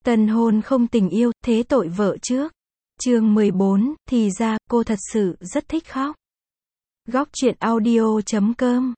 Tân hôn không tình yêu, thế tội vợ trước. Chương 14, thì ra, cô thật sự rất thích khóc. Góc truyện audio.com.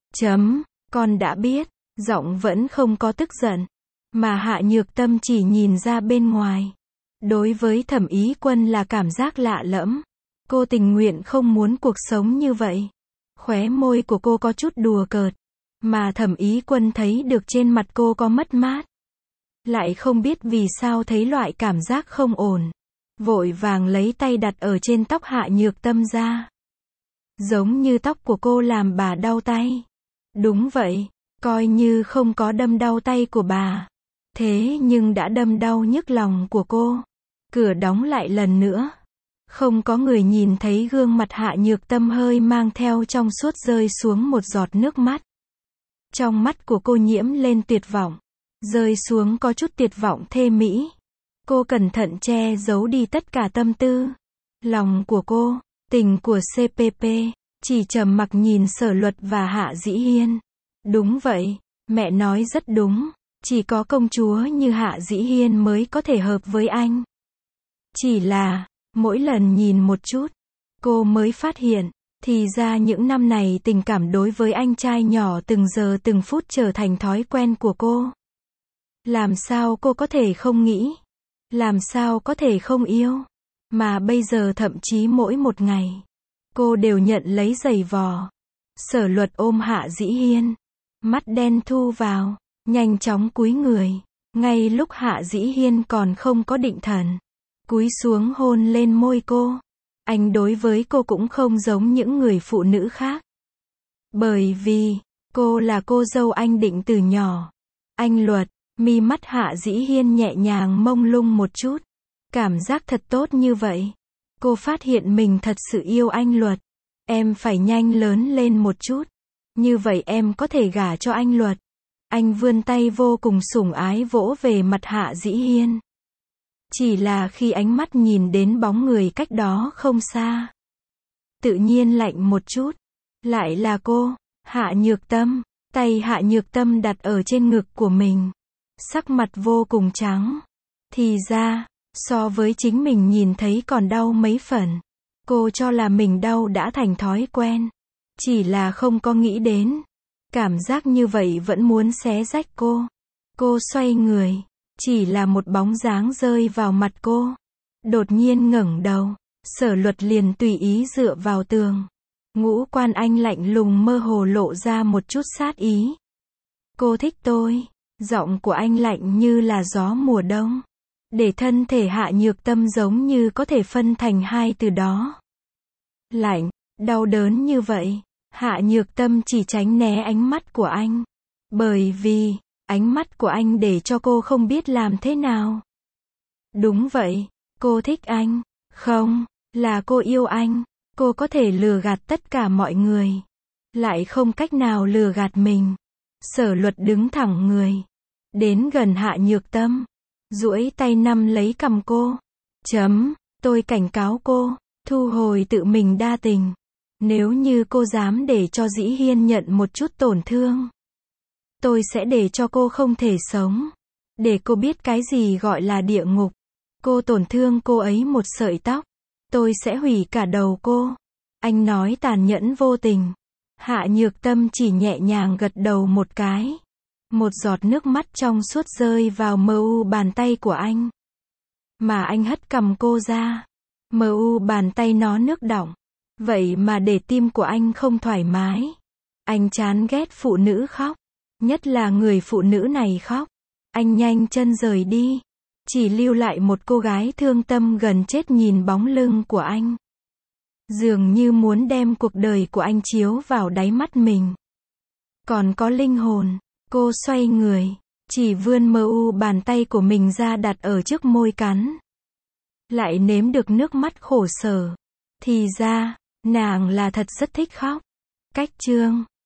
Con đã biết, giọng vẫn không có tức giận. Mà Hạ Nhược Tâm chỉ nhìn ra bên ngoài. Đối với Thẩm Ý Quân là cảm giác lạ lẫm. Cô tình nguyện không muốn cuộc sống như vậy. Khóe môi của cô có chút đùa cợt. Mà Thẩm Ý Quân thấy được trên mặt cô có mất mát. Lại không biết vì sao thấy loại cảm giác không ổn. Vội vàng lấy tay đặt ở trên tóc Hạ Nhược Tâm ra. Giống như tóc của cô làm bà đau tay. Đúng vậy, coi như không có đâm đau tay của bà. Thế nhưng đã đâm đau nhức lòng của cô. Cửa đóng lại lần nữa. Không có người nhìn thấy gương mặt Hạ Nhược Tâm hơi mang theo trong suốt rơi xuống một giọt nước mắt. Trong mắt của cô nhiễm lên tuyệt vọng. Rơi xuống có chút tuyệt vọng thê mỹ. Cô cẩn thận che giấu đi tất cả tâm tư. Lòng của cô, tình của CPP, chỉ trầm mặc nhìn Sở Luật và Hạ Dĩ Hiên. Đúng vậy, mẹ nói rất đúng. Chỉ có công chúa như Hạ Dĩ Hiên mới có thể hợp với anh. Chỉ là, mỗi lần nhìn một chút, cô mới phát hiện, thì ra những năm này tình cảm đối với anh trai nhỏ từng giờ từng phút trở thành thói quen của cô. Làm sao cô có thể không nghĩ? Làm sao có thể không yêu? Mà bây giờ thậm chí mỗi một ngày, cô đều nhận lấy giày vò. Sở Luật ôm Hạ Dĩ Hiên, mắt đen thu vào, nhanh chóng cúi người. Ngay lúc Hạ Dĩ Hiên còn không có định thần, cúi xuống hôn lên môi cô. Anh đối với cô cũng không giống những người phụ nữ khác. Bởi vì, cô là cô dâu anh định từ nhỏ. Anh Luật, mi mắt Hạ Dĩ Hiên nhẹ nhàng mông lung một chút. Cảm giác thật tốt như vậy. Cô phát hiện mình thật sự yêu anh Luật. Em phải nhanh lớn lên một chút. Như vậy em có thể gả cho anh Luật. Anh vươn tay vô cùng sủng ái vỗ về mặt Hạ Dĩ Hiên. Chỉ là khi ánh mắt nhìn đến bóng người cách đó không xa. Tự nhiên lạnh một chút. Lại là cô, Hạ Nhược Tâm. Tay Hạ Nhược Tâm đặt ở trên ngực của mình. Sắc mặt vô cùng trắng. Thì ra, so với chính mình nhìn thấy còn đau mấy phần. Cô cho là mình đau đã thành thói quen. Chỉ là không có nghĩ đến. Cảm giác như vậy vẫn muốn xé rách cô. Cô xoay người. Chỉ là một bóng dáng rơi vào mặt cô. Đột nhiên ngẩng đầu. Sở Luật liền tùy ý dựa vào tường. Ngũ quan anh lạnh lùng mơ hồ lộ ra một chút sát ý. Cô thích tôi. Giọng của anh lạnh như là gió mùa đông. Để thân thể Hạ Nhược Tâm giống như có thể phân thành hai từ đó. Lạnh, đau đớn như vậy. Hạ Nhược Tâm chỉ tránh né ánh mắt của anh. Bởi vì, ánh mắt của anh để cho cô không biết làm thế nào. Đúng vậy, cô thích anh. Không, là cô yêu anh. Cô có thể lừa gạt tất cả mọi người. Lại không cách nào lừa gạt mình. Sở Luật đứng thẳng người. Đến gần Hạ Nhược Tâm. Duỗi tay nắm lấy cằm cô. Tôi cảnh cáo cô. Thu hồi tự mình đa tình. Nếu như cô dám để cho Dĩ Hiên nhận một chút tổn thương. Tôi sẽ để cho cô không thể sống. Để cô biết cái gì gọi là địa ngục. Cô tổn thương cô ấy một sợi tóc. Tôi sẽ hủy cả đầu cô. Anh nói tàn nhẫn vô tình. Hạ Nhược Tâm chỉ nhẹ nhàng gật đầu một cái. Một giọt nước mắt trong suốt rơi vào mờ u bàn tay của anh. Mà anh hất cầm cô ra. Mờ u bàn tay nó nước đọng. Vậy mà để tim của anh không thoải mái. Anh chán ghét phụ nữ khóc. Nhất là người phụ nữ này khóc. Anh nhanh chân rời đi. Chỉ lưu lại một cô gái thương tâm gần chết nhìn bóng lưng của anh. Dường như muốn đem cuộc đời của anh chiếu vào đáy mắt mình. Còn có linh hồn. Cô xoay người. Chỉ vươn mờ u bàn tay của mình ra đặt ở trước môi cắn. Lại nếm được nước mắt khổ sở. Thì ra, nàng là thật rất thích khóc. Cách chương